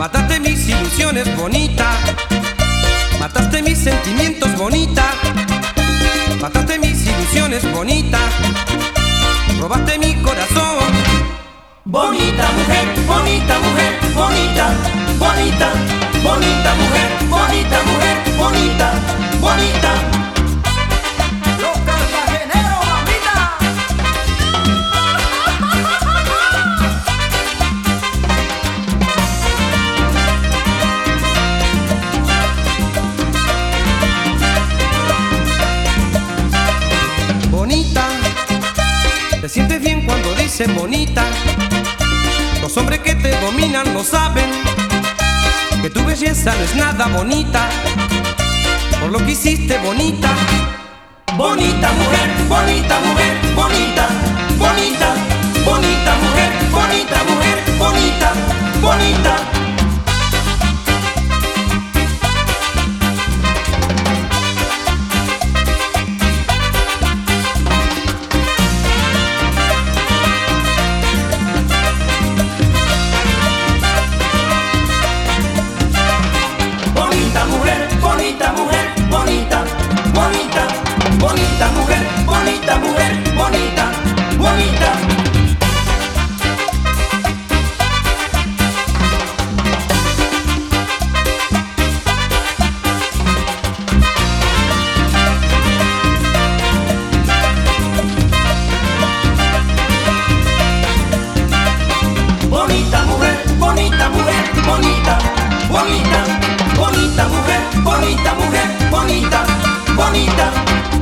Mataste mis ilusiones, bonita. Mataste mis sentimientos, bonita. Mataste mis ilusiones, bonita. Robaste mi corazón. Bonita mujer, bonita mujer, bonita, bonita, bonita mujer, bonita mujer, bonita, bonita. Los cartageneros, mamita. Bonita, te sientes bien cuando dicen bonita. Los hombres que te dominan no saben que tu belleza no es nada bonita. Por lo que hiciste, bonita. Bonita mujer, bonita mujer, bonita, bonita, bonita mujer, bonita mujer, bonita, bonita. Bonita mujer, bonita mujer, bonita, bonita, bonita mujer, bonita mujer, bonita, bonita. Bonita mujer, bonita mujer, bonita, bonita, bonita mujer, bonita mujer, bonita, bonita.